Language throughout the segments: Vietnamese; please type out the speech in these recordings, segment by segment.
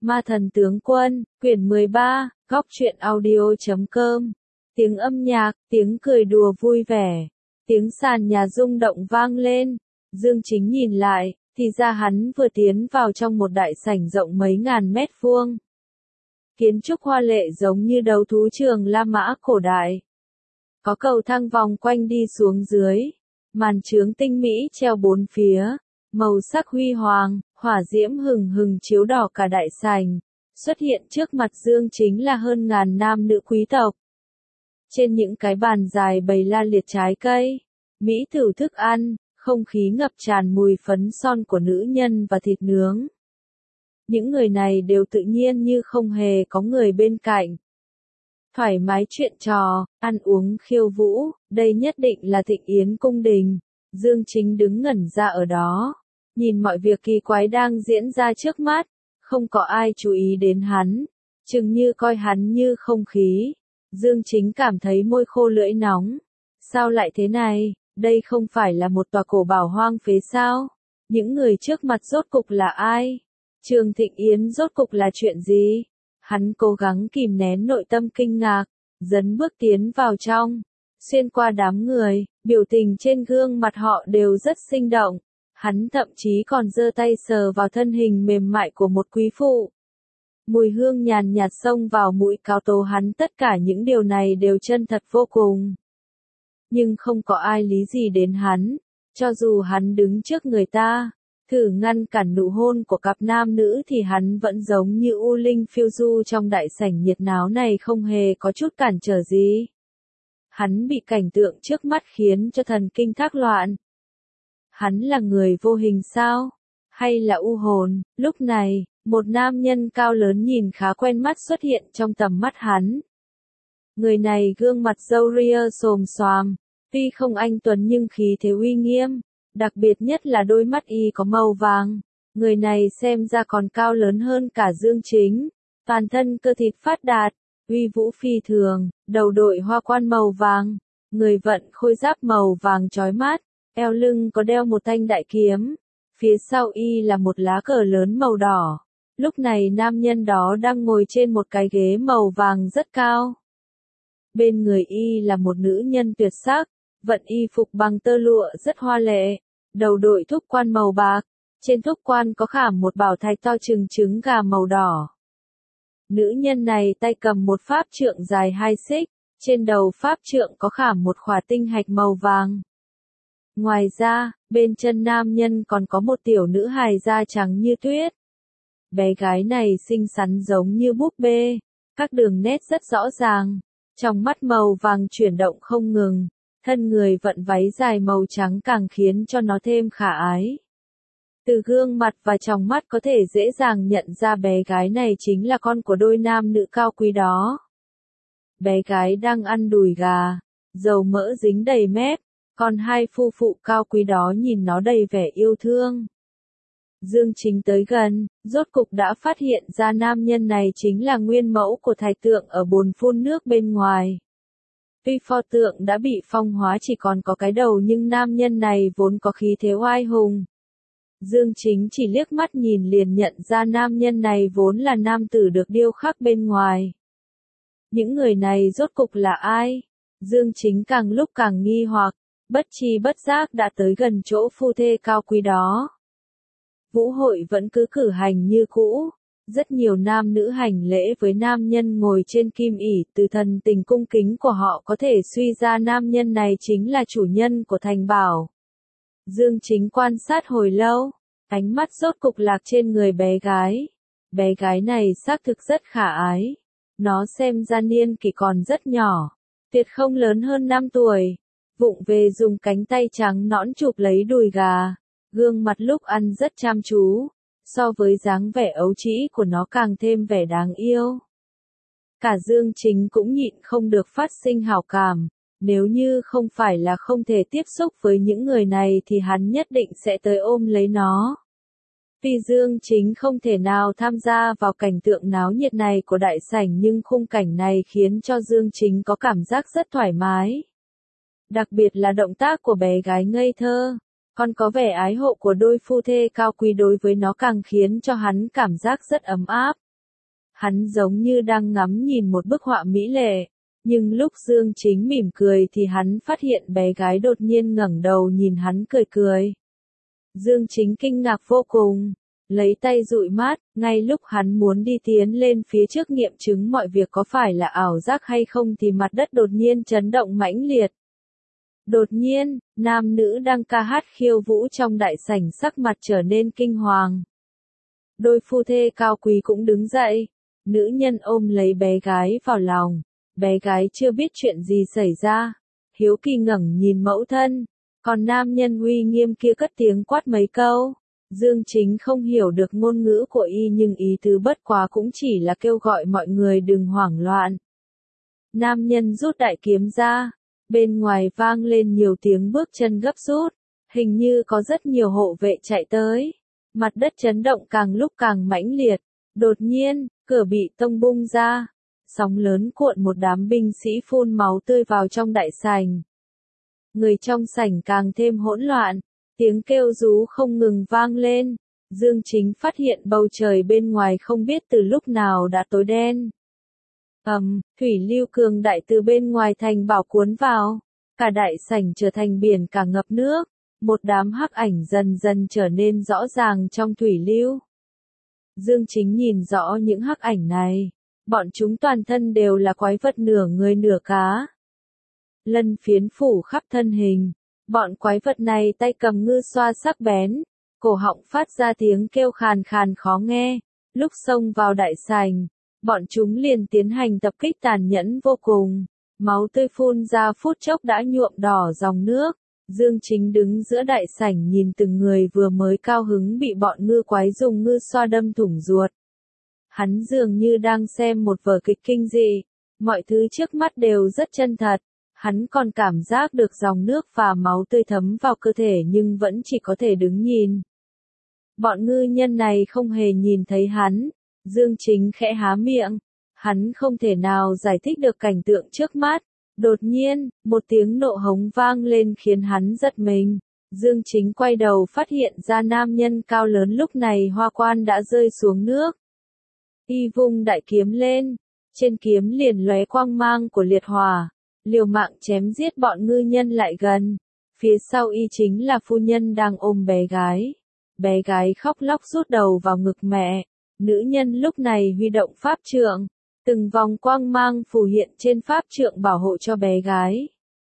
Ma thần tướng quân, quyển 13, góc truyện audio.com. Tiếng âm nhạc, tiếng cười đùa vui vẻ, tiếng sàn nhà rung động vang lên. Dương Chính nhìn lại, thì ra hắn vừa tiến vào trong một đại sảnh rộng mấy ngàn mét vuông. Kiến trúc hoa lệ giống như đấu thú trường La Mã cổ đại. Có cầu thang vòng quanh đi xuống dưới, màn chướng tinh mỹ treo bốn phía, màu sắc huy hoàng, hỏa diễm hừng hừng chiếu đỏ cả đại sảnh. Xuất hiện trước mặt Dương Chính là hơn ngàn nam nữ quý tộc. Trên những cái bàn dài bày la liệt trái cây, mỹ thực thức ăn, không khí ngập tràn mùi phấn son của nữ nhân và thịt nướng. Những người này đều tự nhiên như không hề có người bên cạnh. Thoải mái chuyện trò, ăn uống khiêu vũ, đây nhất định là thịnh yến cung đình. Dương Chính đứng ngẩn ra ở đó, nhìn mọi việc kỳ quái đang diễn ra trước mắt, không có ai chú ý đến hắn, chừng như coi hắn như không khí. Dương Chính cảm thấy môi khô lưỡi nóng. Sao lại thế này, đây không phải là một tòa cổ bảo hoang phế sao? Những người trước mặt rốt cục là ai? Trường Thịnh Yến rốt cục là chuyện gì? Hắn cố gắng kìm nén nội tâm kinh ngạc, dấn bước tiến vào trong, xuyên qua đám người, biểu tình trên gương mặt họ đều rất sinh động. Hắn thậm chí còn giơ tay sờ vào thân hình mềm mại của một quý phụ. Mùi hương nhàn nhạt xông vào mũi cao tố hắn, tất cả những điều này đều chân thật vô cùng. Nhưng không có ai lý gì đến hắn, cho dù hắn đứng trước người ta, thử ngăn cản nụ hôn của cặp nam nữ thì hắn vẫn giống như u linh phiêu du trong đại sảnh nhiệt náo này, không hề có chút cản trở gì. Hắn bị cảnh tượng trước mắt khiến cho thần kinh thác loạn. Hắn là người vô hình sao? Hay là u hồn? Lúc này, một nam nhân cao lớn nhìn khá quen mắt xuất hiện trong tầm mắt hắn. Người này gương mặt râu ria xồm xoàm, tuy không anh tuấn nhưng khí thế uy nghiêm, đặc biệt nhất là đôi mắt y có màu vàng. Người này xem ra còn cao lớn hơn cả Dương Chính, toàn thân cơ thịt phát đạt, uy vũ phi thường, đầu đội hoa quan màu vàng, người vận khôi giáp màu vàng chói mắt, eo lưng có đeo một thanh đại kiếm, phía sau y là một lá cờ lớn màu đỏ. Lúc này nam nhân đó đang ngồi trên một cái ghế màu vàng rất cao. Bên người y là một nữ nhân tuyệt sắc, vận y phục bằng tơ lụa rất hoa lệ, đầu đội thúc quan màu bạc, trên thúc quan có khảm một bảo thạch to chừng trứng gà màu đỏ. Nữ nhân này tay cầm một pháp trượng dài 2 xích, trên đầu pháp trượng có khảm một khỏa tinh hạch màu vàng. Ngoài ra, bên chân nam nhân còn có một tiểu nữ hài da trắng như tuyết. Bé gái này xinh xắn giống như búp bê, các đường nét rất rõ ràng, trong mắt màu vàng chuyển động không ngừng, thân người vận váy dài màu trắng càng khiến cho nó thêm khả ái. Từ gương mặt và trong mắt có thể dễ dàng nhận ra bé gái này chính là con của đôi nam nữ cao quý đó. Bé gái đang ăn đùi gà, dầu mỡ dính đầy mép, còn hai phu phụ cao quý đó nhìn nó đầy vẻ yêu thương. Dương Chính tới gần, rốt cục đã phát hiện ra nam nhân này chính là nguyên mẫu của thạch tượng ở bồn phun nước bên ngoài. Tuy pho tượng đã bị phong hóa chỉ còn có cái đầu nhưng nam nhân này vốn có khí thế oai hùng. Dương Chính chỉ liếc mắt nhìn liền nhận ra nam nhân này vốn là nam tử được điêu khắc bên ngoài. Những người này rốt cục là ai? Dương Chính càng lúc càng nghi hoặc, bất tri bất giác đã tới gần chỗ phu thê cao quý đó. Vũ hội vẫn cứ cử hành như cũ, rất nhiều nam nữ hành lễ với nam nhân ngồi trên kim ỷ, từ thần tình cung kính của họ có thể suy ra nam nhân này chính là chủ nhân của thành bảo. Dương Chính quan sát hồi lâu, ánh mắt rốt cục lạc trên người bé gái. Bé gái này xác thực rất khả ái, nó xem ra niên kỷ còn rất nhỏ, tuyệt không lớn hơn 5 tuổi, vụng về dùng cánh tay trắng nõn chụp lấy đùi gà. Gương mặt lúc ăn rất chăm chú, so với dáng vẻ ấu trĩ của nó càng thêm vẻ đáng yêu. Cả Dương Chính cũng nhịn không được phát sinh hảo cảm, nếu như không phải là không thể tiếp xúc với những người này thì hắn nhất định sẽ tới ôm lấy nó. Tuy Dương Chính không thể nào tham gia vào cảnh tượng náo nhiệt này của đại sảnh nhưng khung cảnh này khiến cho Dương Chính có cảm giác rất thoải mái. Đặc biệt là động tác của bé gái ngây thơ. Còn có vẻ ái hộ của đôi phu thê cao quý đối với nó càng khiến cho hắn cảm giác rất ấm áp. Hắn giống như đang ngắm nhìn một bức họa mỹ lệ, nhưng lúc Dương Chính mỉm cười thì hắn phát hiện bé gái đột nhiên ngẩng đầu nhìn hắn cười cười. Dương Chính kinh ngạc vô cùng, lấy tay dụi mắt, ngay lúc hắn muốn đi tiến lên phía trước nghiệm chứng mọi việc có phải là ảo giác hay không thì mặt đất đột nhiên chấn động mãnh liệt. Đột nhiên, nam nữ đang ca hát khiêu vũ trong đại sảnh sắc mặt trở nên kinh hoàng. Đôi phu thê cao quý cũng đứng dậy, nữ nhân ôm lấy bé gái vào lòng, bé gái chưa biết chuyện gì xảy ra, hiếu kỳ ngẩng nhìn mẫu thân, còn nam nhân uy nghiêm kia cất tiếng quát mấy câu. Dương Chính không hiểu được ngôn ngữ của y nhưng ý tứ bất quá cũng chỉ là kêu gọi mọi người đừng hoảng loạn. Nam nhân rút đại kiếm ra, bên ngoài vang lên nhiều tiếng bước chân gấp rút, hình như có rất nhiều hộ vệ chạy tới. Mặt đất chấn động càng lúc càng mãnh liệt, đột nhiên, cửa bị tông bung ra, sóng lớn cuộn một đám binh sĩ phun máu tươi vào trong đại sảnh. Người trong sảnh càng thêm hỗn loạn, tiếng kêu rú không ngừng vang lên. Dương Chính phát hiện bầu trời bên ngoài không biết từ lúc nào đã tối đen. Thủy lưu cường đại từ bên ngoài thành bảo cuốn vào, cả đại sảnh trở thành biển cả ngập nước, một đám hắc ảnh dần dần trở nên rõ ràng trong thủy lưu. Dương Chính nhìn rõ những hắc ảnh này, bọn chúng toàn thân đều là quái vật nửa người nửa cá. Lân phiến phủ khắp thân hình, bọn quái vật này tay cầm ngư xoa sắc bén, cổ họng phát ra tiếng kêu khàn khàn khó nghe, lúc xông vào đại sảnh. Bọn chúng liền tiến hành tập kích tàn nhẫn vô cùng, máu tươi phun ra phút chốc đã nhuộm đỏ dòng nước. Dương Chính đứng giữa đại sảnh nhìn từng người vừa mới cao hứng bị bọn ngư quái dùng ngư xoa đâm thủng ruột. Hắn dường như đang xem một vở kịch kinh dị, mọi thứ trước mắt đều rất chân thật. Hắn còn cảm giác được dòng nước và máu tươi thấm vào cơ thể nhưng vẫn chỉ có thể đứng nhìn. Bọn ngư nhân này không hề nhìn thấy hắn. Dương Chính khẽ há miệng, hắn không thể nào giải thích được cảnh tượng trước mắt. Đột nhiên, một tiếng nộ hống vang lên khiến hắn giật mình. Dương Chính quay đầu phát hiện ra nam nhân cao lớn lúc này hoa quan đã rơi xuống nước. Y vung đại kiếm lên, trên kiếm liền lóe quang mang của liệt hỏa, liều mạng chém giết bọn ngư nhân lại gần. Phía sau y chính là phu nhân đang ôm bé gái. Bé gái khóc lóc rút đầu vào ngực mẹ. Nữ nhân lúc này huy động pháp trượng, từng vòng quang mang phù hiện trên pháp trượng bảo hộ cho bé gái.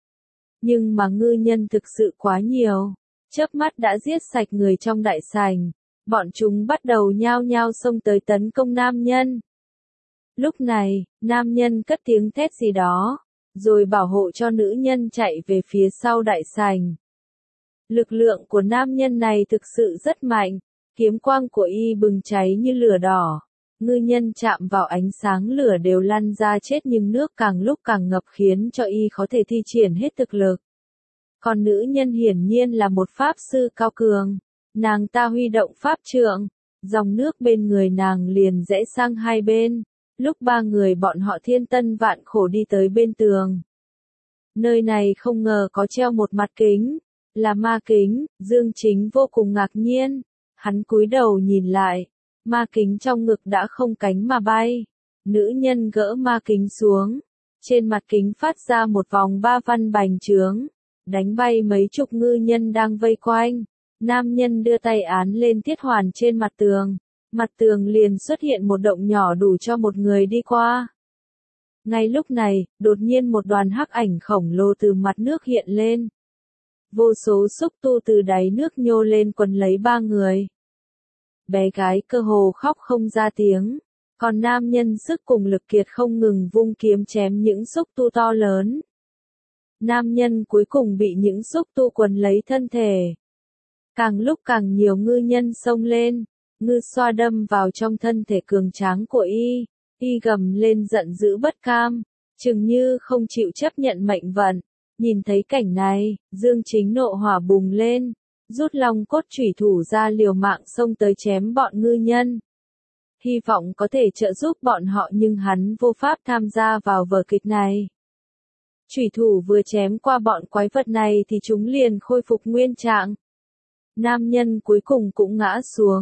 Nhưng mà ngư nhân thực sự quá nhiều, chớp mắt đã giết sạch người trong đại sảnh, bọn chúng bắt đầu nhao nhao xông tới tấn công nam nhân. Lúc này, nam nhân cất tiếng thét gì đó, rồi bảo hộ cho nữ nhân chạy về phía sau đại sảnh. Lực lượng của nam nhân này thực sự rất mạnh. Kiếm quang của y bừng cháy như lửa đỏ, ngư nhân chạm vào ánh sáng lửa đều lăn ra chết nhưng nước càng lúc càng ngập khiến cho y khó thể thi triển hết thực lực. Còn nữ nhân hiển nhiên là một pháp sư cao cường, nàng ta huy động pháp trượng, dòng nước bên người nàng liền rẽ sang hai bên, lúc ba người bọn họ thiên tân vạn khổ đi tới bên tường. Nơi này không ngờ có treo một mặt kính, là ma kính, Dương Chính vô cùng ngạc nhiên. Hắn cúi đầu nhìn lại, ma kính trong ngực đã không cánh mà bay. Nữ nhân gỡ ma kính xuống, trên mặt kính phát ra một vòng ba văn bành trướng, đánh bay mấy chục ngư nhân đang vây quanh. Nam nhân đưa tay án lên thiết hoàn trên mặt tường liền xuất hiện một động nhỏ đủ cho một người đi qua. Ngay lúc này, đột nhiên một đoàn hắc ảnh khổng lồ từ mặt nước hiện lên. Vô số xúc tu từ đáy nước nhô lên quấn lấy ba người. Bé gái cơ hồ khóc không ra tiếng, còn nam nhân sức cùng lực kiệt không ngừng vung kiếm chém những xúc tu to lớn. Nam nhân cuối cùng bị những xúc tu quấn lấy thân thể. Càng lúc càng nhiều ngư nhân xông lên, ngư xoa đâm vào trong thân thể cường tráng của y gầm lên giận dữ bất cam, chừng như không chịu chấp nhận mệnh vận. Nhìn thấy cảnh này, Dương Chính nộ hỏa bùng lên, rút long cốt chủy thủ ra liều mạng xông tới chém bọn ngư nhân. Hy vọng có thể trợ giúp bọn họ nhưng hắn vô pháp tham gia vào vở kịch này. Chủy thủ vừa chém qua bọn quái vật này thì chúng liền khôi phục nguyên trạng. Nam nhân cuối cùng cũng ngã xuống,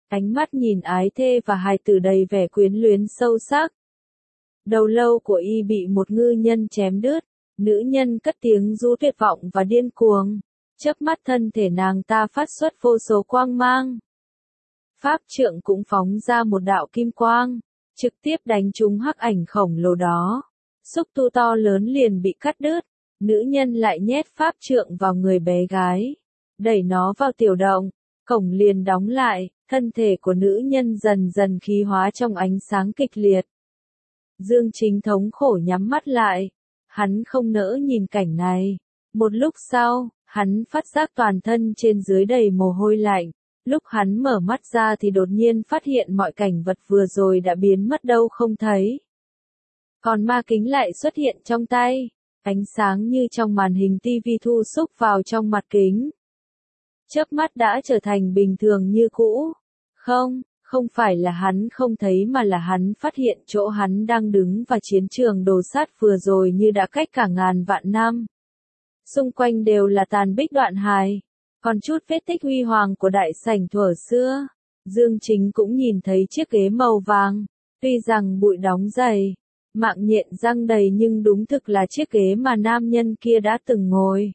Ánh mắt nhìn ái thê và hài tử đầy vẻ quyến luyến sâu sắc. Đầu lâu của y bị một ngư nhân chém đứt, nữ nhân cất tiếng rú tuyệt vọng và điên cuồng. Chớp mắt thân thể nàng ta phát xuất vô số quang mang. Pháp trượng cũng phóng ra một đạo kim quang, trực tiếp đánh trúng hắc ảnh khổng lồ đó. Xúc tu to lớn liền bị cắt đứt, nữ nhân lại nhét pháp trượng vào người bé gái, đẩy nó vào tiểu động, cổng liền đóng lại, thân thể của nữ nhân dần dần khí hóa trong ánh sáng kịch liệt. Dương Chính thống khổ nhắm mắt lại, hắn không nỡ nhìn cảnh này. Một lúc sau, hắn phát giác toàn thân trên dưới đầy mồ hôi lạnh. Lúc hắn mở mắt ra thì đột nhiên phát hiện mọi cảnh vật vừa rồi đã biến mất đâu không thấy. Còn ma kính lại xuất hiện trong tay, ánh sáng như trong màn hình tivi thu xúc vào trong mặt kính. Chớp mắt đã trở thành bình thường như cũ. Không phải là hắn không thấy mà là hắn phát hiện chỗ hắn đang đứng và chiến trường đồ sát vừa rồi như đã cách cả ngàn vạn năm. Xung quanh đều là tàn bích đoạn hài, còn chút vết tích huy hoàng của đại sảnh thuở xưa. Dương Chính cũng nhìn thấy chiếc ghế màu vàng, tuy rằng bụi đóng dày, mạng nhện răng đầy nhưng đúng thực là chiếc ghế mà nam nhân kia đã từng ngồi.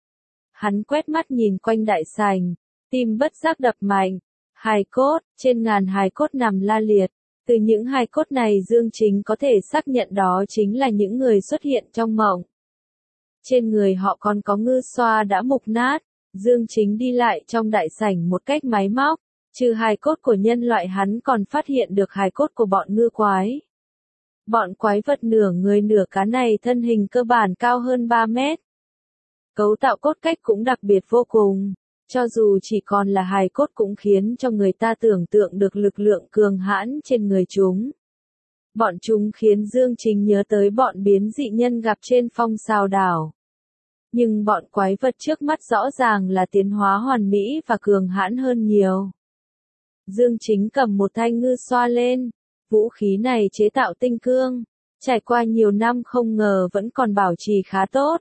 Hắn quét mắt nhìn quanh đại sảnh, tim bất giác đập mạnh. Hài cốt, trên ngàn hài cốt nằm la liệt. Từ những hài cốt này Dương Chính có thể xác nhận đó chính là những người xuất hiện trong mộng. Trên người họ còn có ngư xoa đã mục nát. Dương Chính đi lại trong đại sảnh một cách máy móc. Trừ hài cốt của nhân loại hắn còn phát hiện được hài cốt của bọn ngư quái. Bọn quái vật nửa người nửa cá này thân hình cơ bản cao hơn 3 mét. Cấu tạo cốt cách cũng đặc biệt vô cùng. Cho dù chỉ còn là hài cốt cũng khiến cho người ta tưởng tượng được lực lượng cường hãn trên người chúng. Bọn chúng khiến Dương Chính nhớ tới bọn biến dị nhân gặp trên phong sao đảo. Nhưng bọn quái vật trước mắt rõ ràng là tiến hóa hoàn mỹ và cường hãn hơn nhiều. Dương Chính cầm một thanh ngư xoa lên. Vũ khí này chế tạo tinh cương. Trải qua nhiều năm không ngờ vẫn còn bảo trì khá tốt.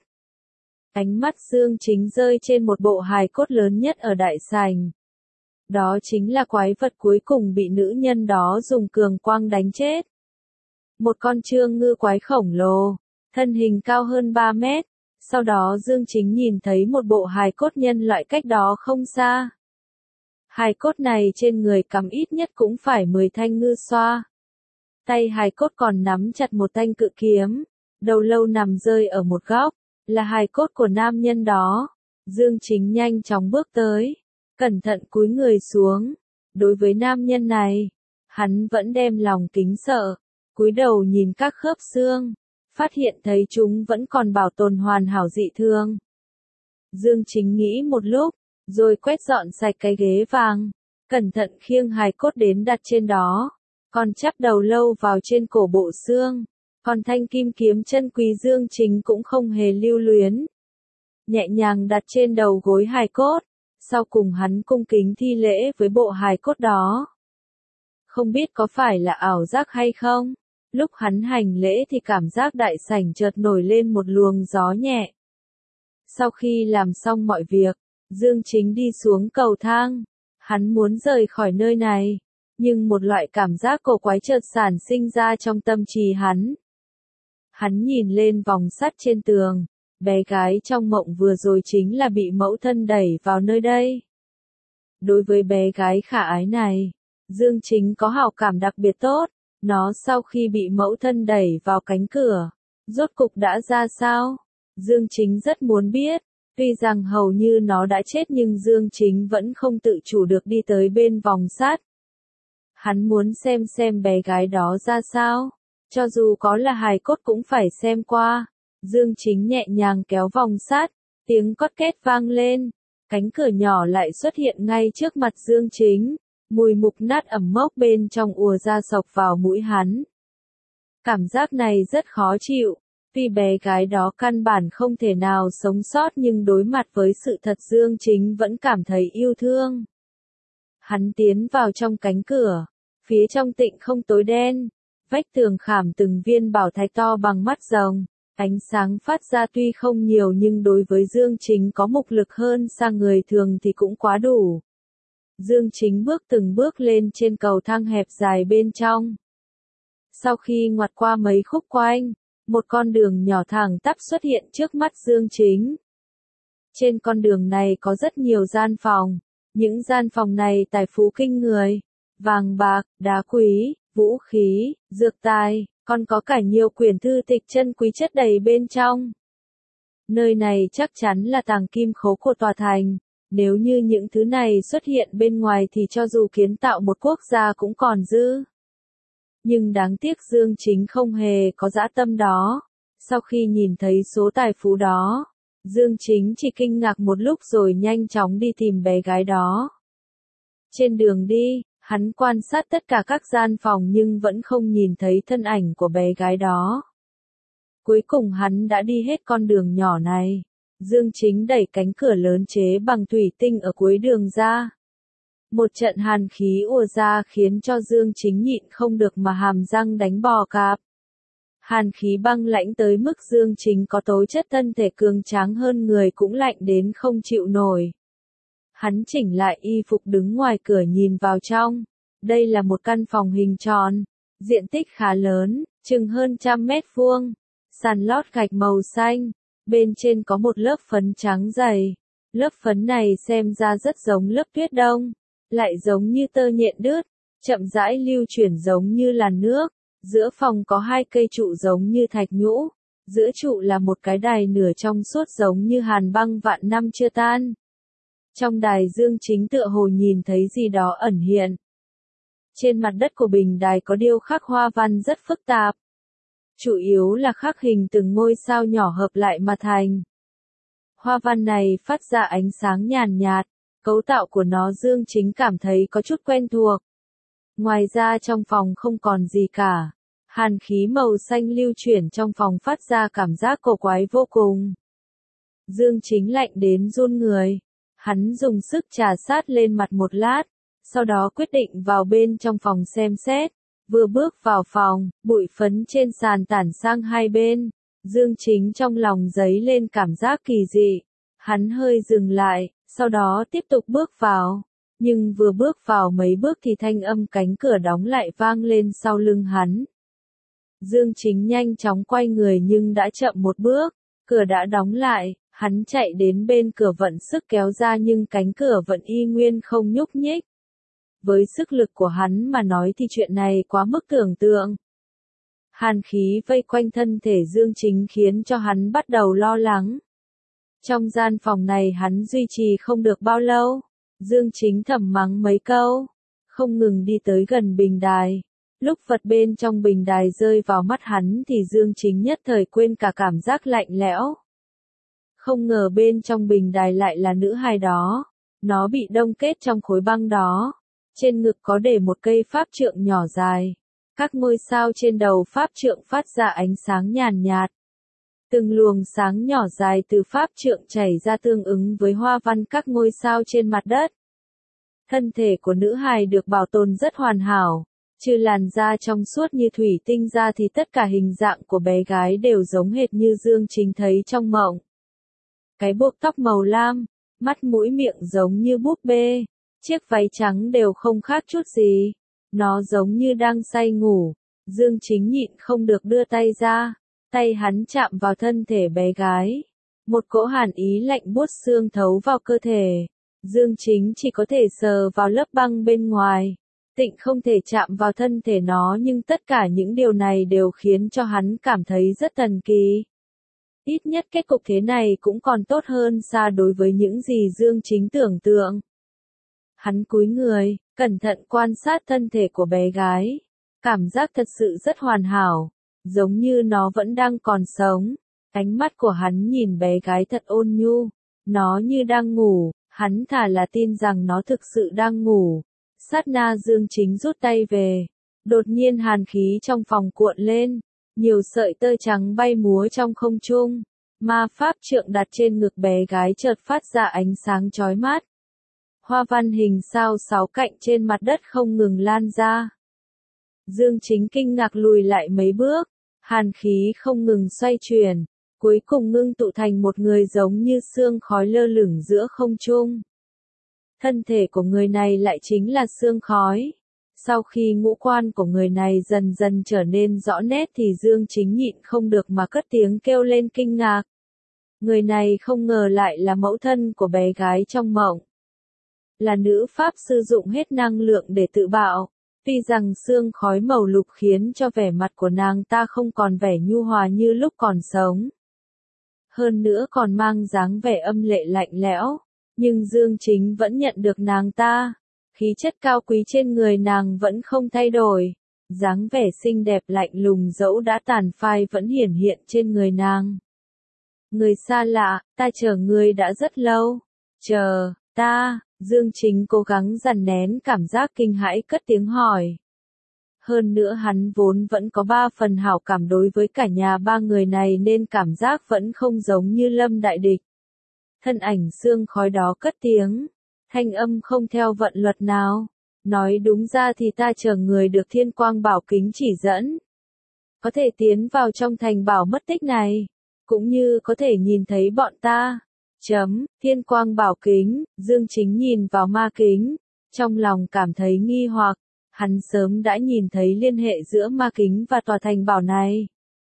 Ánh mắt Dương Chính rơi trên một bộ hài cốt lớn nhất ở đại sảnh. Đó chính là quái vật cuối cùng bị nữ nhân đó dùng cường quang đánh chết. Một con trương ngư quái khổng lồ, thân hình cao hơn 3 mét. Sau đó Dương Chính nhìn thấy một bộ hài cốt nhân loại cách đó không xa. Hài cốt này trên người cắm ít nhất cũng phải 10 thanh ngư xoa. Tay hài cốt còn nắm chặt một thanh cự kiếm, đầu lâu nằm rơi ở một góc. Là hài cốt của nam nhân đó. Dương Chính nhanh chóng bước tới, cẩn thận cúi người xuống. Đối với nam nhân này, hắn vẫn đem lòng kính sợ, cúi đầu nhìn các khớp xương, phát hiện thấy chúng vẫn còn bảo tồn hoàn hảo dị thường. Dương Chính nghĩ một lúc, rồi quét dọn sạch cái ghế vàng, cẩn thận khiêng hài cốt đến đặt trên đó, còn chắp đầu lâu vào trên cổ bộ xương. Còn thanh kim kiếm chân quý Dương Chính cũng không hề lưu luyến. Nhẹ nhàng đặt trên đầu gối hài cốt, sau cùng hắn cung kính thi lễ với bộ hài cốt đó. Không biết có phải là ảo giác hay không, lúc hắn hành lễ thì cảm giác đại sảnh chợt nổi lên một luồng gió nhẹ. Sau khi làm xong mọi việc, Dương Chính đi xuống cầu thang. Hắn muốn rời khỏi nơi này, nhưng một loại cảm giác cổ quái chợt sản sinh ra trong tâm trí hắn. Hắn nhìn lên vòng sắt trên tường, bé gái trong mộng vừa rồi chính là bị mẫu thân đẩy vào nơi đây. Đối với bé gái khả ái này, Dương Chính có hảo cảm đặc biệt tốt, nó sau khi bị mẫu thân đẩy vào cánh cửa, rốt cục đã ra sao? Dương Chính rất muốn biết, tuy rằng hầu như nó đã chết nhưng Dương Chính vẫn không tự chủ được đi tới bên vòng sắt. Hắn muốn xem bé gái đó ra sao. Cho dù có là hài cốt cũng phải xem qua. Dương Chính nhẹ nhàng kéo vòng sắt, tiếng cót két vang lên. Cánh cửa nhỏ lại xuất hiện ngay trước mặt Dương Chính. Mùi mục nát ẩm mốc bên trong ùa ra xộc vào mũi hắn. Cảm giác này rất khó chịu. Tuy bé gái đó căn bản không thể nào sống sót nhưng đối mặt với sự thật Dương Chính vẫn cảm thấy yêu thương. Hắn tiến vào trong cánh cửa. Phía trong tịnh không tối đen. Vách tường khảm từng viên bảo thạch to bằng mắt rồng, ánh sáng phát ra tuy không nhiều nhưng đối với Dương Chính có mục lực hơn xa người thường thì cũng quá đủ. Dương Chính bước từng bước lên trên cầu thang hẹp dài bên trong. Sau khi ngoặt qua mấy khúc quanh, một con đường nhỏ thẳng tắp xuất hiện trước mắt Dương Chính. Trên con đường này có rất nhiều gian phòng, những gian phòng này tài phú kinh người, vàng bạc, đá quý, vũ khí, dược tài, còn có cả nhiều quyển thư tịch chân quý chất đầy bên trong. Nơi này chắc chắn là tàng kim khố của tòa thành, nếu như những thứ này xuất hiện bên ngoài thì cho dù kiến tạo một quốc gia cũng còn dư. Nhưng đáng tiếc Dương Chính không hề có dã tâm đó. Sau khi nhìn thấy số tài phú đó, Dương Chính chỉ kinh ngạc một lúc rồi nhanh chóng đi tìm bé gái đó. Trên đường đi, hắn quan sát tất cả các gian phòng nhưng vẫn không nhìn thấy thân ảnh của bé gái đó. Cuối cùng hắn đã đi hết con đường nhỏ này. Dương Chính đẩy cánh cửa lớn chế bằng thủy tinh ở cuối đường ra. Một trận hàn khí ùa ra khiến cho Dương Chính nhịn không được mà hàm răng đánh bò cạp. Hàn khí băng lãnh tới mức Dương Chính có tố chất thân thể cường tráng hơn người cũng lạnh đến không chịu nổi. Hắn chỉnh lại y phục đứng ngoài cửa nhìn vào trong. Đây là một căn phòng hình tròn, diện tích khá lớn, chừng hơn 100 mét vuông, sàn lót gạch màu xanh, bên trên có một lớp phấn trắng dày. Lớp phấn này xem ra rất giống lớp tuyết đông, lại giống như tơ nhện đứt, chậm rãi lưu chuyển giống như làn nước. Giữa phòng có hai cây trụ giống như thạch nhũ, giữa trụ là một cái đài nửa trong suốt giống như hàn băng vạn năm chưa tan. Trong đài Dương Chính tựa hồ nhìn thấy gì đó ẩn hiện. Trên mặt đất của bình đài có điêu khắc hoa văn rất phức tạp. Chủ yếu là khắc hình từng ngôi sao nhỏ hợp lại mà thành. Hoa văn này phát ra ánh sáng nhàn nhạt, cấu tạo của nó Dương Chính cảm thấy có chút quen thuộc. Ngoài ra trong phòng không còn gì cả. Hàn khí màu xanh lưu chuyển trong phòng phát ra cảm giác cổ quái vô cùng. Dương Chính lạnh đến run người. Hắn dùng sức trà sát lên mặt một lát, sau đó quyết định vào bên trong phòng xem xét. Vừa bước vào phòng, bụi phấn trên sàn tản sang hai bên. Dương Chính trong lòng dấy lên cảm giác kỳ dị. Hắn hơi dừng lại, sau đó tiếp tục bước vào. Nhưng vừa bước vào mấy bước thì thanh âm cánh cửa đóng lại vang lên sau lưng hắn. Dương Chính nhanh chóng quay người nhưng đã chậm một bước, cửa đã đóng lại, hắn chạy đến bên cửa vận sức kéo ra nhưng cánh cửa vẫn y nguyên không nhúc nhích. Với sức lực của hắn mà nói thì chuyện này quá mức tưởng tượng. Hàn khí vây quanh thân thể Dương Chính khiến cho hắn bắt đầu lo lắng. Trong gian phòng này hắn duy trì không được bao lâu. Dương Chính thầm mắng mấy câu, không ngừng đi tới gần bình đài. Lúc vật bên trong bình đài rơi vào mắt hắn thì Dương Chính nhất thời quên cả cảm giác lạnh lẽo. Không ngờ bên trong bình đài lại là nữ hài đó. Nó bị đông kết trong khối băng đó. Trên ngực có để một cây pháp trượng nhỏ dài. Các ngôi sao trên đầu pháp trượng phát ra ánh sáng nhàn nhạt. Từng luồng sáng nhỏ dài từ pháp trượng chảy ra tương ứng với hoa văn các ngôi sao trên mặt đất. Thân thể của nữ hài được bảo tồn rất hoàn hảo, trừ làn da trong suốt như thủy tinh ra thì tất cả hình dạng của bé gái đều giống hệt như Dương Chính thấy trong mộng. Cái buộc tóc màu lam, mắt mũi miệng giống như búp bê, chiếc váy trắng đều không khác chút gì. Nó giống như đang say ngủ. Dương Chính nhịn không được đưa tay ra. Tay hắn chạm vào thân thể bé gái. Một cỗ hàn ý lạnh buốt xương thấu vào cơ thể. Dương Chính chỉ có thể sờ vào lớp băng bên ngoài. Tịnh không thể chạm vào thân thể nó nhưng tất cả những điều này đều khiến cho hắn cảm thấy rất thần kỳ. Ít nhất kết cục thế này cũng còn tốt hơn xa đối với những gì Dương Chính tưởng tượng. Hắn cúi người, cẩn thận quan sát thân thể của bé gái. Cảm giác thật sự rất hoàn hảo. Giống như nó vẫn đang còn sống. Ánh mắt của hắn nhìn bé gái thật ôn nhu. Nó như đang ngủ, hắn thà là tin rằng nó thực sự đang ngủ. Sát na Dương Chính rút tay về. Đột nhiên hàn khí trong phòng cuộn lên. Nhiều sợi tơ trắng bay múa trong không trung. Ma pháp trượng đặt trên ngực bé gái chợt phát ra ánh sáng chói mắt. Hoa văn hình sao sáu cạnh trên mặt đất không ngừng lan ra. Dương Chính kinh ngạc lùi lại mấy bước. Hàn khí không ngừng xoay chuyển, cuối cùng ngưng tụ thành một người giống như sương khói lơ lửng giữa không trung. Thân thể của người này lại chính là sương khói. Sau khi ngũ quan của người này dần dần trở nên rõ nét thì Dương Chính nhịn không được mà cất tiếng kêu lên kinh ngạc. Người này không ngờ lại là mẫu thân của bé gái trong mộng. Là nữ pháp sư dụng hết năng lượng để tự bạo. Tuy rằng sương khói màu lục khiến cho vẻ mặt của nàng ta không còn vẻ nhu hòa như lúc còn sống. Hơn nữa còn mang dáng vẻ âm lệ lạnh lẽo. Nhưng Dương Chính vẫn nhận được nàng ta. Khí chất cao quý trên người nàng vẫn không thay đổi. Dáng vẻ xinh đẹp lạnh lùng dẫu đã tàn phai vẫn hiển hiện trên người nàng. Người xa lạ, ta chờ ngươi đã rất lâu. Chờ, ta, Dương Chính cố gắng dằn nén cảm giác kinh hãi cất tiếng hỏi. Hơn nữa hắn vốn vẫn có 3 phần hảo cảm đối với cả nhà 3 người này nên cảm giác vẫn không giống như Lâm đại địch. Thân ảnh sương khói đó cất tiếng. Thanh âm không theo vận luật nào. Nói đúng ra thì ta chờ người được Thiên Quang Bảo Kính chỉ dẫn. Có thể tiến vào trong thành bảo mất tích này. Cũng như có thể nhìn thấy bọn ta. Thiên Quang Bảo Kính, Dương Chính nhìn vào ma kính. Trong lòng cảm thấy nghi hoặc. Hắn sớm đã nhìn thấy liên hệ giữa ma kính và tòa thành bảo này.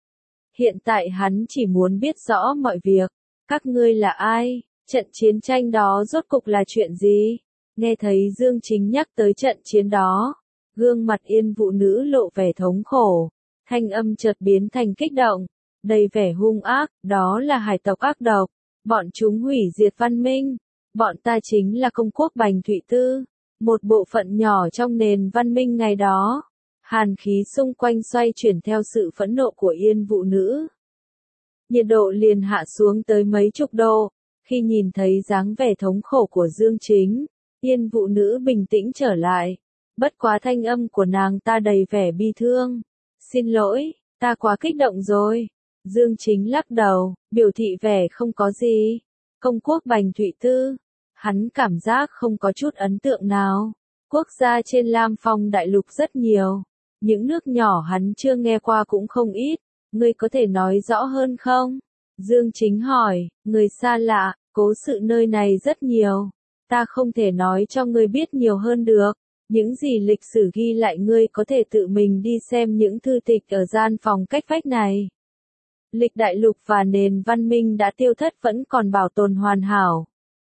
Hiện tại hắn chỉ muốn biết rõ mọi việc. Các ngươi là ai? Trận chiến tranh đó rốt cục là chuyện gì? Nghe thấy Dương Chính nhắc tới trận chiến đó. Gương mặt Yên Vũ Nữ lộ vẻ thống khổ. Thanh âm chợt biến thành kích động. Đầy vẻ hung ác, đó là hải tộc ác độc. Bọn chúng hủy diệt văn minh. Bọn ta chính là công quốc Bành Thụy Tư. Một bộ phận nhỏ trong nền văn minh ngày đó. Hàn khí xung quanh xoay chuyển theo sự phẫn nộ của Yên Vũ Nữ. Nhiệt độ liền hạ xuống tới mấy chục độ. Khi nhìn thấy dáng vẻ thống khổ của Dương Chính, Yên Vũ Nữ bình tĩnh trở lại. Bất quá thanh âm của nàng ta đầy vẻ bi thương. Xin lỗi, ta quá kích động rồi. Dương Chính lắc đầu, biểu thị vẻ không có gì. Công quốc Bành Thụy Tư. Hắn cảm giác không có chút ấn tượng nào. Quốc gia trên Lam Phong đại lục rất nhiều. Những nước nhỏ hắn chưa nghe qua cũng không ít. Ngươi có thể nói rõ hơn không? Dương Chính hỏi, người xa lạ, cố sự nơi này rất nhiều. Ta không thể nói cho ngươi biết nhiều hơn được. Những gì lịch sử ghi lại ngươi có thể tự mình đi xem những thư tịch ở gian phòng cách vách này. Lịch đại lục và nền văn minh đã tiêu thất vẫn còn bảo tồn hoàn hảo.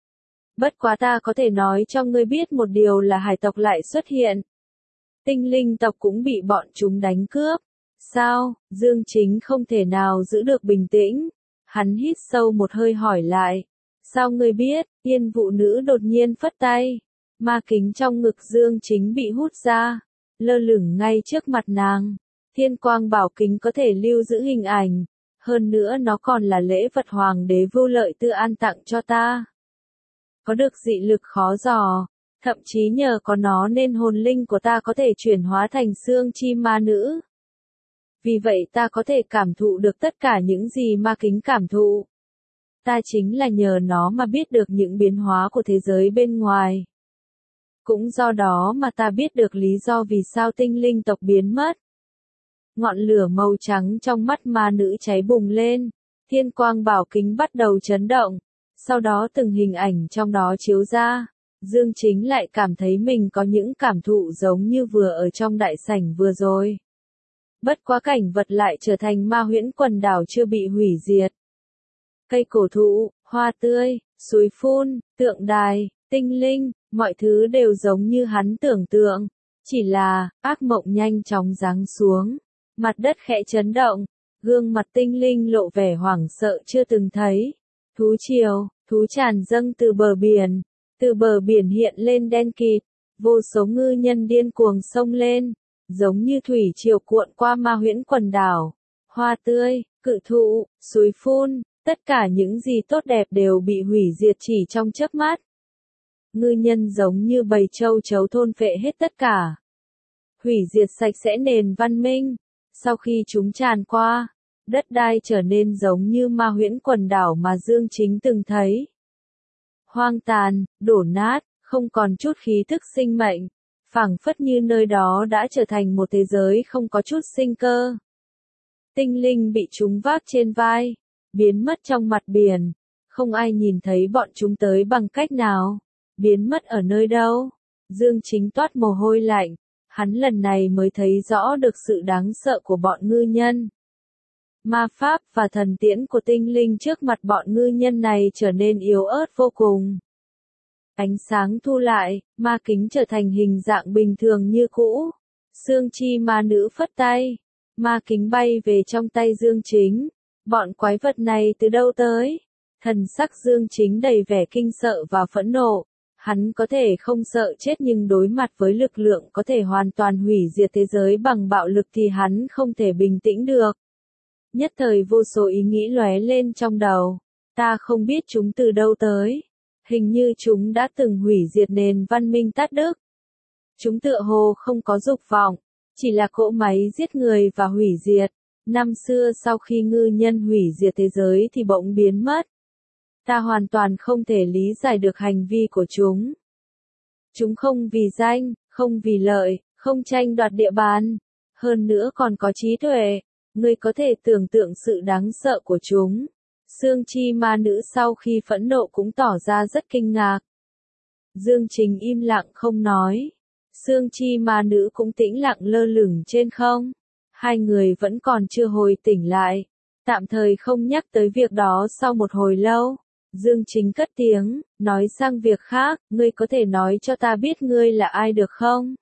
Bất quá ta có thể nói cho ngươi biết một điều là hải tộc lại xuất hiện. Tinh linh tộc cũng bị bọn chúng đánh cướp. Sao? Dương Chính không thể nào giữ được bình tĩnh. Hắn hít sâu một hơi hỏi lại. Sao ngươi biết? Yên Vũ Nữ đột nhiên phất tay. Ma kính trong ngực Dương Chính bị hút ra. Lơ lửng ngay trước mặt nàng. Thiên Quang Bảo Kính có thể lưu giữ hình ảnh. Hơn nữa nó còn là lễ vật Hoàng đế Vô Lợi Tư An tặng cho ta. Có được dị lực khó dò. Thậm chí nhờ có nó nên hồn linh của ta có thể chuyển hóa thành xương chim ma nữ. Vì vậy ta có thể cảm thụ được tất cả những gì ma kính cảm thụ. Ta chính là nhờ nó mà biết được những biến hóa của thế giới bên ngoài. Cũng do đó mà ta biết được lý do vì sao tinh linh tộc biến mất. Ngọn lửa màu trắng trong mắt ma nữ cháy bùng lên. Thiên Quang Bảo Kính bắt đầu chấn động. Sau đó từng hình ảnh trong đó chiếu ra. Dương Chính lại cảm thấy mình có những cảm thụ giống như vừa ở trong đại sảnh vừa rồi. Bất quá cảnh vật lại trở thành ma huyễn quần đảo chưa bị hủy diệt. Cây cổ thụ, hoa tươi, suối phun, tượng đài, tinh linh, mọi thứ đều giống như hắn tưởng tượng. Chỉ là, ác mộng nhanh chóng giáng xuống. Mặt đất khẽ chấn động. Gương mặt tinh linh lộ vẻ hoảng sợ chưa từng thấy. Thú triều, thú tràn dâng từ bờ biển. Từ bờ biển hiện lên đen kịt. Vô số ngư nhân điên cuồng xông lên. Giống như thủy triều cuộn qua ma huyễn quần đảo. Hoa tươi, cự thụ, suối phun, tất cả những gì tốt đẹp đều bị hủy diệt chỉ trong chớp mắt. Ngư nhân giống như bầy châu chấu thôn phệ hết tất cả. Hủy diệt sạch sẽ nền văn minh. Sau khi chúng tràn qua, đất đai trở nên giống như ma huyễn quần đảo mà Dương Chính từng thấy. Hoang tàn, đổ nát, không còn chút khí thức sinh mệnh. Phảng phất như nơi đó đã trở thành một thế giới không có chút sinh cơ. Tinh linh bị chúng vác trên vai, biến mất trong mặt biển. Không ai nhìn thấy bọn chúng tới bằng cách nào. Biến mất ở nơi đâu? Dương Chính toát mồ hôi lạnh, hắn lần này mới thấy rõ được sự đáng sợ của bọn ngư nhân. Ma pháp và thần tiễn của tinh linh trước mặt bọn ngư nhân này trở nên yếu ớt vô cùng. Ánh sáng thu lại, ma kính trở thành hình dạng bình thường như cũ. Sương chi ma nữ phất tay, ma kính bay về trong tay Dương Chính. Bọn quái vật này từ đâu tới? Thần sắc Dương Chính đầy vẻ kinh sợ và phẫn nộ. Hắn có thể không sợ chết nhưng đối mặt với lực lượng có thể hoàn toàn hủy diệt thế giới bằng bạo lực thì hắn không thể bình tĩnh được. Nhất thời vô số ý nghĩ lóe lên trong đầu. Ta không biết chúng từ đâu tới. Hình như chúng đã từng hủy diệt nền văn minh Tát Đức. Chúng tựa hồ không có dục vọng, chỉ là cỗ máy giết người và hủy diệt. Năm xưa sau khi ngư nhân hủy diệt thế giới thì bỗng biến mất. Ta hoàn toàn không thể lý giải được hành vi của chúng. Chúng không vì danh, không vì lợi, không tranh đoạt địa bàn. Hơn nữa còn có trí tuệ. Ngươi có thể tưởng tượng sự đáng sợ của chúng. Sương chi ma nữ sau khi phẫn nộ cũng tỏ ra rất kinh ngạc. Dương Chính im lặng không nói. Sương chi ma nữ cũng tĩnh lặng lơ lửng trên không. Hai người vẫn còn chưa hồi tỉnh lại. Tạm thời không nhắc tới việc đó sau một hồi lâu. Dương Chính cất tiếng, nói sang việc khác, ngươi có thể nói cho ta biết ngươi là ai được không?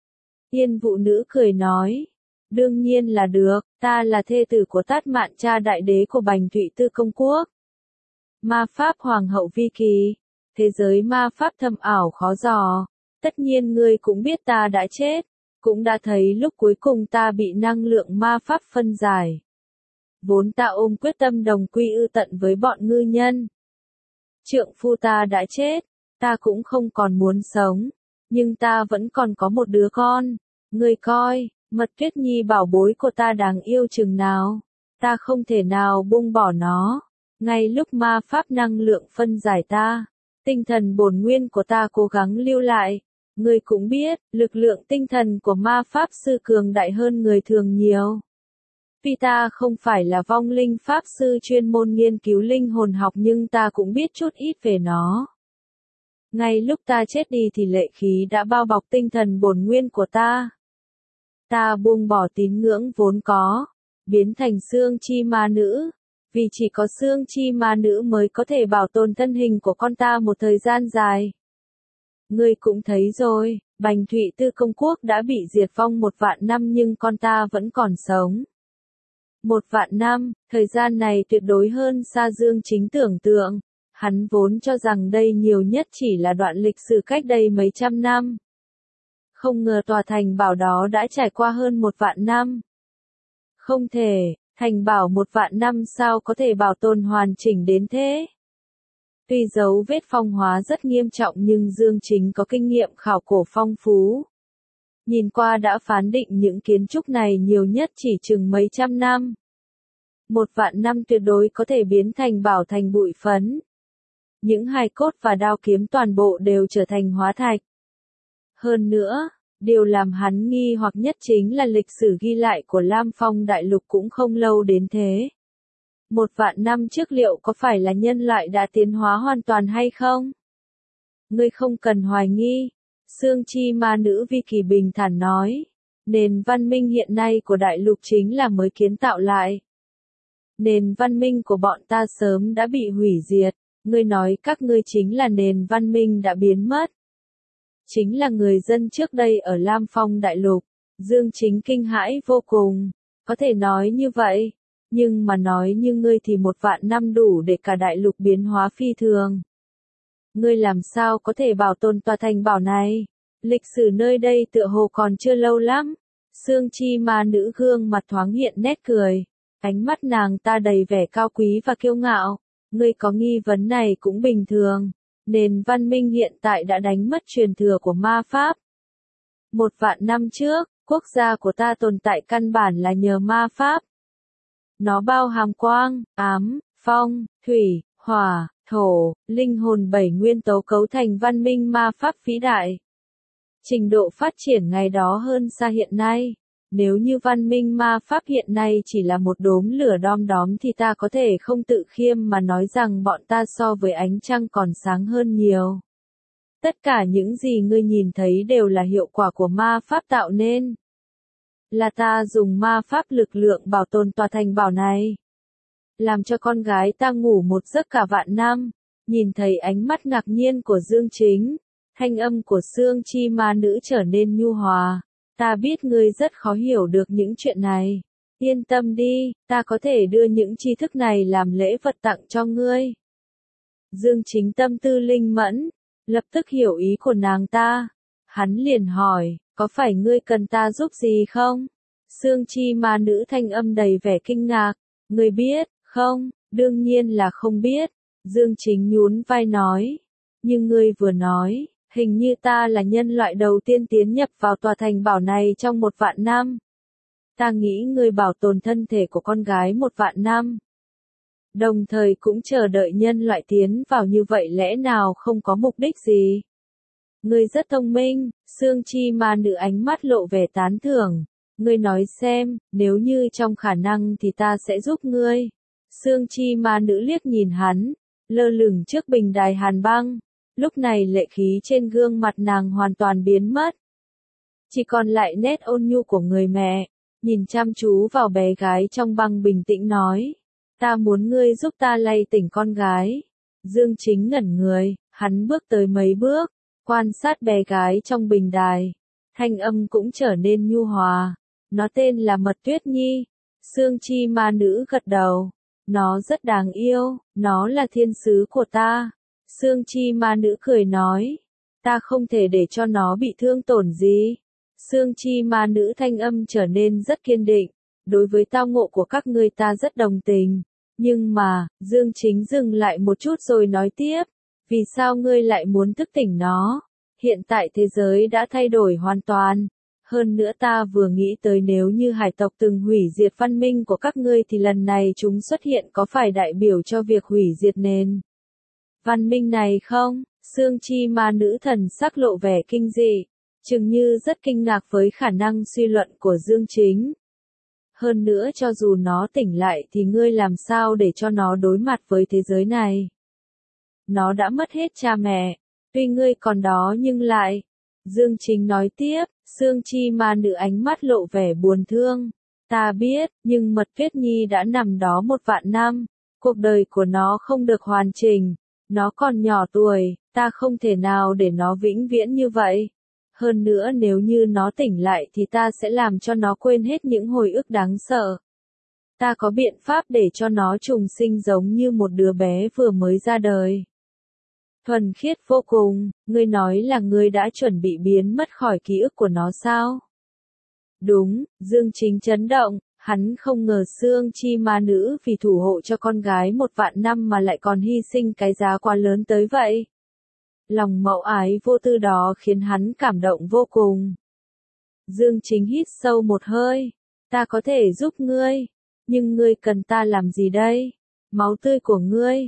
Yên Vụ Nữ cười nói. Đương nhiên là được, ta là thê tử của Tát Mạn cha đại đế của Bành Thụy Tư Công Quốc. Ma pháp Hoàng hậu Vi Kỳ. Thế giới ma pháp thâm ảo khó dò. Tất nhiên ngươi cũng biết ta đã chết. Cũng đã thấy lúc cuối cùng ta bị năng lượng ma pháp phân giải. Vốn ta ôm quyết tâm đồng quy ư tận với bọn ngư nhân. Trượng phu ta đã chết. Ta cũng không còn muốn sống. Nhưng ta vẫn còn có một đứa con. Ngươi coi. Mật Tuyết Nhi bảo bối của ta đáng yêu chừng nào. Ta không thể nào buông bỏ nó. Ngay lúc ma pháp năng lượng phân giải ta, tinh thần bổn nguyên của ta cố gắng lưu lại. Ngươi cũng biết, lực lượng tinh thần của ma pháp sư cường đại hơn người thường nhiều. Vì ta không phải là vong linh pháp sư chuyên môn nghiên cứu linh hồn học nhưng ta cũng biết chút ít về nó. Ngay lúc ta chết đi thì lệ khí đã bao bọc tinh thần bổn nguyên của ta. Ta buông bỏ tín ngưỡng vốn có, biến thành xương chi ma nữ, vì chỉ có xương chi ma nữ mới có thể bảo tồn thân hình của con ta một thời gian dài. Ngươi cũng thấy rồi, Bành Thụy Tư Công Quốc đã bị diệt vong 1.000 năm nhưng con ta vẫn còn sống. 1.000 năm, thời gian này tuyệt đối hơn xa Dương Chính tưởng tượng, hắn vốn cho rằng đây nhiều nhất chỉ là đoạn lịch sử cách đây mấy trăm năm. Không ngờ tòa thành bảo đó đã trải qua hơn 1.000 năm. Không thể, thành bảo 1.000 năm sao có thể bảo tồn hoàn chỉnh đến thế? Tuy dấu vết phong hóa rất nghiêm trọng nhưng Dương Chính có kinh nghiệm khảo cổ phong phú. Nhìn qua đã phán định những kiến trúc này nhiều nhất chỉ chừng mấy trăm năm. 1.000 năm tuyệt đối có thể biến thành bảo thành bụi phấn. Những hài cốt và đao kiếm toàn bộ đều trở thành hóa thạch. Hơn nữa, điều làm hắn nghi hoặc nhất chính là lịch sử ghi lại của Lam Phong Đại Lục cũng không lâu đến thế. 1.000 năm trước liệu có phải là nhân loại đã tiến hóa hoàn toàn hay không? Ngươi không cần hoài nghi. Sương chi ma nữ Vi Kỳ bình thản nói. Nền văn minh hiện nay của đại lục chính là mới kiến tạo lại. Nền văn minh của bọn ta sớm đã bị hủy diệt. Ngươi nói các ngươi chính là nền văn minh đã biến mất. Chính là người dân trước đây ở Lam Phong Đại Lục. Dương Chính kinh hãi vô cùng. Có thể nói như vậy. Nhưng mà nói như ngươi thì 1.000 năm đủ để cả đại lục biến hóa phi thường. Ngươi làm sao có thể bảo tồn tòa thành bảo này? Lịch sử nơi đây tựa hồ còn chưa lâu lắm. Sương chi ma nữ gương mặt thoáng hiện nét cười. Ánh mắt nàng ta đầy vẻ cao quý và kiêu ngạo. Ngươi có nghi vấn này cũng bình thường. Nền văn minh hiện tại đã đánh mất truyền thừa của ma pháp. 1.000 năm trước, quốc gia của ta tồn tại căn bản là nhờ ma pháp. Nó bao hàm quang, ám, phong, thủy, hỏa, thổ, linh hồn 7 nguyên tố cấu thành văn minh ma pháp vĩ đại. Trình độ phát triển ngày đó hơn xa hiện nay. Nếu như văn minh ma pháp hiện nay chỉ là một đốm lửa đom đóm thì ta có thể không tự khiêm mà nói rằng bọn ta so với ánh trăng còn sáng hơn nhiều. Tất cả những gì ngươi nhìn thấy đều là hiệu quả của ma pháp tạo nên. Là ta dùng ma pháp lực lượng bảo tồn tòa thành bảo này. Làm cho con gái ta ngủ một giấc cả vạn năm. Nhìn thấy ánh mắt ngạc nhiên của Dương Chính, thanh âm của Sương Chi ma nữ trở nên nhu hòa. Ta biết ngươi rất khó hiểu được những chuyện này. Yên tâm đi, ta có thể đưa những tri thức này làm lễ vật tặng cho ngươi. Dương Chính tâm tư linh mẫn, lập tức hiểu ý của nàng ta. Hắn liền hỏi, có phải ngươi cần ta giúp gì không? Sương Chi ma nữ thanh âm đầy vẻ kinh ngạc. Ngươi biết, không? Đương nhiên là không biết. Dương Chính nhún vai nói. Nhưng ngươi vừa nói, hình như ta là nhân loại đầu tiên tiến nhập vào tòa thành bảo này trong 1 vạn năm. Ta nghĩ ngươi bảo tồn thân thể của con gái 1 vạn năm. Đồng thời cũng chờ đợi nhân loại tiến vào như vậy lẽ nào không có mục đích gì? Ngươi rất thông minh, Sương Chi ma nữ ánh mắt lộ vẻ tán thưởng. Ngươi nói xem, nếu như trong khả năng thì ta sẽ giúp ngươi. Sương Chi ma nữ liếc nhìn hắn, lơ lửng trước bình đài hàn băng. Lúc này lệ khí trên gương mặt nàng hoàn toàn biến mất. Chỉ còn lại nét ôn nhu của người mẹ, nhìn chăm chú vào bé gái trong băng bình tĩnh nói. Ta muốn ngươi giúp ta lay tỉnh con gái. Dương Chính ngẩn người, hắn bước tới mấy bước, quan sát bé gái trong bình đài. Thanh âm cũng trở nên nhu hòa. Nó tên là Mật Tuyết Nhi. Sương Chi ma nữ gật đầu. Nó rất đáng yêu, nó là thiên sứ của ta. Sương Chi ma nữ cười nói. Ta không thể để cho nó bị thương tổn gì. Sương Chi ma nữ thanh âm trở nên rất kiên định. Đối với tao ngộ của các ngươi ta rất đồng tình. Nhưng mà, Dương Chính dừng lại một chút rồi nói tiếp. Vì sao ngươi lại muốn thức tỉnh nó? Hiện tại thế giới đã thay đổi hoàn toàn. Hơn nữa ta vừa nghĩ tới nếu như hải tộc từng hủy diệt văn minh của các ngươi thì lần này chúng xuất hiện có phải đại biểu cho việc hủy diệt nền văn minh này không? Sương Chi ma nữ thần sắc lộ vẻ kinh dị, chừng như rất kinh ngạc với khả năng suy luận của Dương Chính. Hơn nữa cho dù nó tỉnh lại thì ngươi làm sao để cho nó đối mặt với thế giới này? Nó đã mất hết cha mẹ, tuy ngươi còn đó nhưng lại. Dương Chính nói tiếp, Sương Chi ma nữ ánh mắt lộ vẻ buồn thương. Ta biết, nhưng Mật Tuyết Nhi đã nằm đó 1 vạn năm. Cuộc đời của nó không được hoàn chỉnh. Nó còn nhỏ tuổi, ta không thể nào để nó vĩnh viễn như vậy. Hơn nữa nếu như nó tỉnh lại thì ta sẽ làm cho nó quên hết những hồi ức đáng sợ. Ta có biện pháp để cho nó trùng sinh giống như một đứa bé vừa mới ra đời. Thuần khiết vô cùng, ngươi nói là ngươi đã chuẩn bị biến mất khỏi ký ức của nó sao? Đúng, Dương Chính chấn động, hắn không ngờ Sương Chi ma nữ vì thủ hộ cho con gái 1 vạn năm mà lại còn hy sinh cái giá quá lớn tới vậy. Lòng mẫu ái vô tư đó khiến hắn cảm động vô cùng. Dương Chính hít sâu một hơi, ta có thể giúp ngươi, nhưng ngươi cần ta làm gì đây? Máu tươi của ngươi.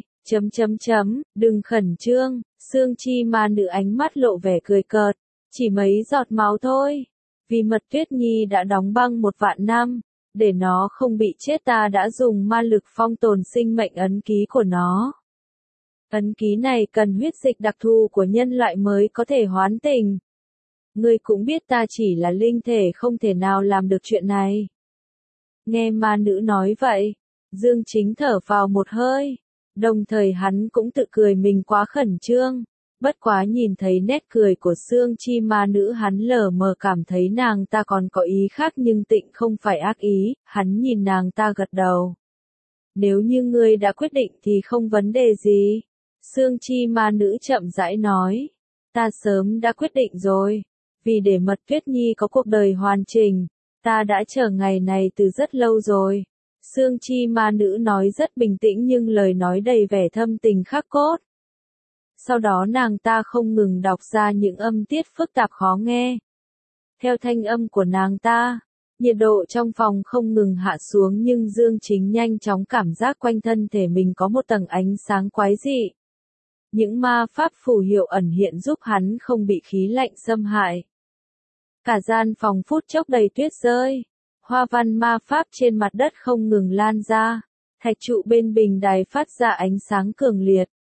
Đừng khẩn trương, Sương Chi ma nữ ánh mắt lộ vẻ cười cợt, chỉ mấy giọt máu thôi. Vì Mật Tuyết Nhi đã đóng băng 1 vạn năm, để nó không bị chết ta đã dùng ma lực phong tồn sinh mệnh ấn ký của nó. Ấn ký này cần huyết dịch đặc thù của nhân loại mới có thể hoán tình. Ngươi cũng biết ta chỉ là linh thể không thể nào làm được chuyện này. Nghe ma nữ nói vậy, Dương Chính thở vào một hơi. Đồng thời hắn cũng tự cười mình quá khẩn trương. Bất quá nhìn thấy nét cười của Sương Chi ma nữ hắn lờ mờ cảm thấy nàng ta còn có ý khác nhưng tịnh không phải ác ý, hắn nhìn nàng ta gật đầu. Nếu như ngươi đã quyết định thì không vấn đề gì. Sương Chi ma nữ chậm rãi nói. Ta sớm đã quyết định rồi. Vì để Mật Tuyết Nhi có cuộc đời hoàn chỉnh, ta đã chờ ngày này từ rất lâu rồi. Sương Chi ma nữ nói rất bình tĩnh nhưng lời nói đầy vẻ thâm tình khắc cốt. Sau đó nàng ta không ngừng đọc ra những âm tiết phức tạp khó nghe. Theo thanh âm của nàng ta, nhiệt độ trong phòng không ngừng hạ xuống nhưng Dương Chính nhanh chóng cảm giác quanh thân thể mình có một tầng ánh sáng quái dị. Những ma pháp phù hiệu ẩn hiện giúp hắn không bị khí lạnh xâm hại. Cả gian phòng phút chốc đầy tuyết rơi. Hoa văn ma pháp trên mặt đất không ngừng lan ra. Thạch trụ bên bình đài phát ra ánh sáng cường liệt.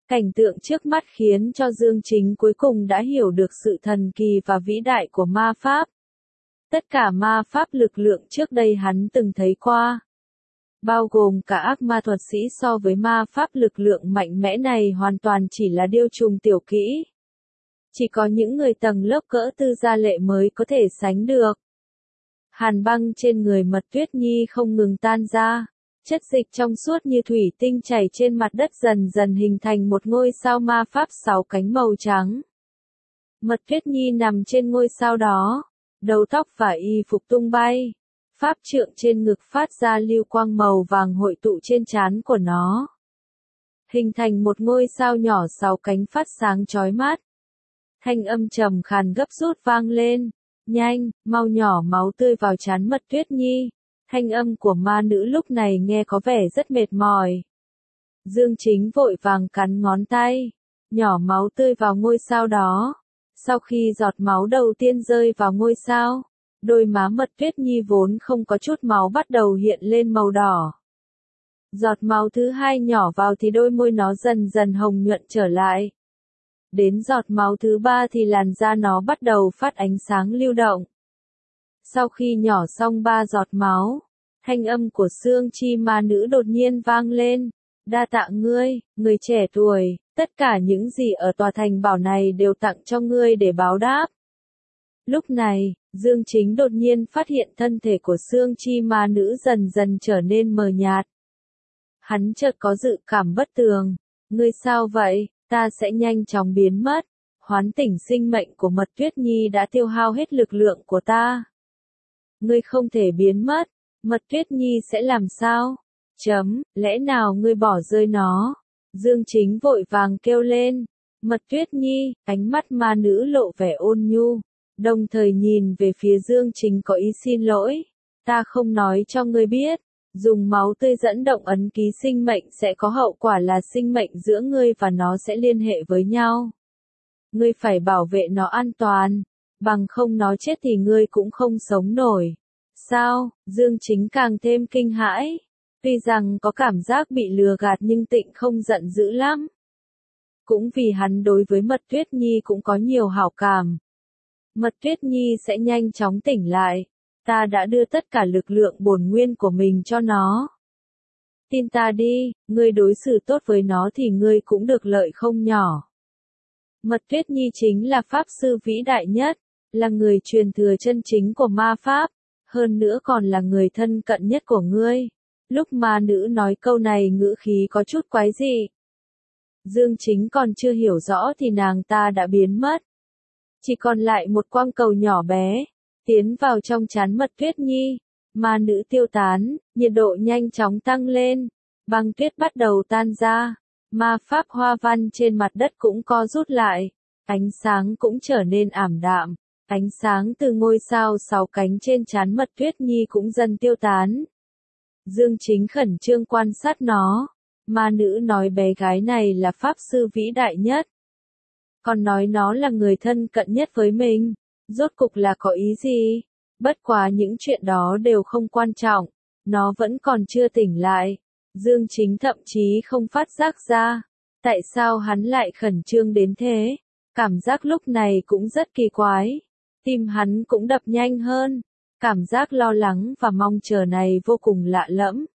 Cảnh tượng trước mắt khiến cho Dương Chính cuối cùng đã hiểu được sự thần kỳ và vĩ đại của ma pháp. Tất cả ma pháp lực lượng trước đây hắn từng thấy qua, bao gồm cả ác ma thuật sĩ, so với ma pháp lực lượng mạnh mẽ này hoàn toàn chỉ là điêu trùng tiểu kỹ. Chỉ có những người tầng lớp cỡ Tư Gia Lệ mới có thể sánh được. Hàn băng trên người Mật Tuyết Nhi không ngừng tan ra, chất dịch trong suốt như thủy tinh chảy trên mặt đất dần dần hình thành một ngôi sao ma pháp 6 cánh màu trắng. Mật Tuyết Nhi nằm trên ngôi sao đó, đầu tóc và y phục tung bay. Pháp trượng trên ngực phát ra lưu quang màu vàng hội tụ trên trán của nó, hình thành một ngôi sao nhỏ 6 cánh phát sáng chói mắt. Thanh âm trầm khàn gấp rút vang lên, nhanh, mau nhỏ máu tươi vào trán Mật Tuyết Nhi. Thanh âm của ma nữ lúc này nghe có vẻ rất mệt mỏi. Dương Chính vội vàng cắn ngón tay, nhỏ máu tươi vào ngôi sao đó. Sau khi giọt máu đầu tiên rơi vào ngôi sao, đôi má Mật Tuyết Nhi vốn không có chút máu bắt đầu hiện lên màu đỏ. Giọt máu thứ hai nhỏ vào thì đôi môi nó dần dần hồng nhuận trở lại. Đến giọt máu thứ ba thì làn da nó bắt đầu phát ánh sáng lưu động. Sau khi nhỏ xong 3 giọt máu, thanh âm của Xương Chi ma nữ đột nhiên vang lên. Đa tạ ngươi, người trẻ tuổi, tất cả những gì ở tòa thành bảo này đều tặng cho ngươi để báo đáp. Lúc này, Dương Chính đột nhiên phát hiện thân thể của Xương Chi ma nữ dần dần trở nên mờ nhạt. Hắn chợt có dự cảm bất tường. Ngươi sao vậy? Ta sẽ nhanh chóng biến mất. Hoán tỉnh sinh mệnh của Mật Tuyết Nhi đã tiêu hao hết lực lượng của ta. Ngươi không thể biến mất. Mật Tuyết Nhi sẽ làm sao? Lẽ nào ngươi bỏ rơi nó? Dương Chính vội vàng kêu lên. Mật Tuyết Nhi, ánh mắt ma nữ lộ vẻ ôn nhu, đồng thời nhìn về phía Dương Chính có ý xin lỗi. Ta không nói cho ngươi biết, dùng máu tươi dẫn động ấn ký sinh mệnh sẽ có hậu quả là sinh mệnh giữa ngươi và nó sẽ liên hệ với nhau. Ngươi phải bảo vệ nó an toàn, bằng không nó chết thì ngươi cũng không sống nổi. Sao? Dương Chính càng thêm kinh hãi. Tuy rằng có cảm giác bị lừa gạt nhưng Tịnh không giận dữ lắm. Cũng vì hắn đối với Mật Tuyết Nhi cũng có nhiều hảo cảm. Mật Tuyết Nhi sẽ nhanh chóng tỉnh lại. Ta đã đưa tất cả lực lượng bổn nguyên của mình cho nó. Tin ta đi, ngươi đối xử tốt với nó thì ngươi cũng được lợi không nhỏ. Mật Tuyết Nhi chính là pháp sư vĩ đại nhất, là người truyền thừa chân chính của ma pháp, hơn nữa còn là người thân cận nhất của ngươi. Lúc ma nữ nói câu này ngữ khí có chút quái dị. Dương Chính còn chưa hiểu rõ thì nàng ta đã biến mất. Chỉ còn lại một quang cầu nhỏ bé, tiến vào trong trán Mật Tuyết Nhi. Ma nữ tiêu tán, nhiệt độ nhanh chóng tăng lên, băng tuyết bắt đầu tan ra, ma pháp hoa văn trên mặt đất cũng co rút lại, ánh sáng cũng trở nên ảm đạm, ánh sáng từ ngôi sao 6 cánh trên trán Mật Tuyết Nhi cũng dần tiêu tán. Dương Chính khẩn trương quan sát nó, ma nữ nói bé gái này là pháp sư vĩ đại nhất, còn nói nó là người thân cận nhất với mình, rốt cục là có ý gì? Bất quá những chuyện đó đều không quan trọng, nó vẫn còn chưa tỉnh lại. Dương Chính thậm chí không phát giác ra, tại sao hắn lại khẩn trương đến thế. Cảm giác lúc này cũng rất kỳ quái, tim hắn cũng đập nhanh hơn, cảm giác lo lắng và mong chờ này vô cùng lạ lẫm.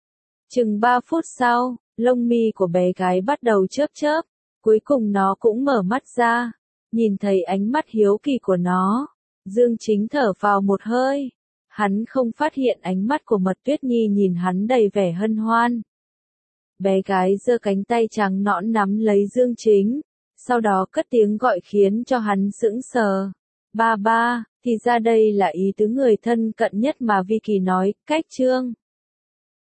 Chừng 3 phút sau, lông mi của bé gái bắt đầu chớp chớp, cuối cùng nó cũng mở mắt ra, nhìn thấy ánh mắt hiếu kỳ của nó. Dương Chính thở vào một hơi, hắn không phát hiện ánh mắt của Mật Tuyết Nhi nhìn hắn đầy vẻ hân hoan. Bé gái giơ cánh tay trắng nõn nắm lấy Dương Chính, sau đó cất tiếng gọi khiến cho hắn sững sờ. Ba ba, thì ra đây là ý tứ người thân cận nhất mà Vi Kỳ nói, cách chương.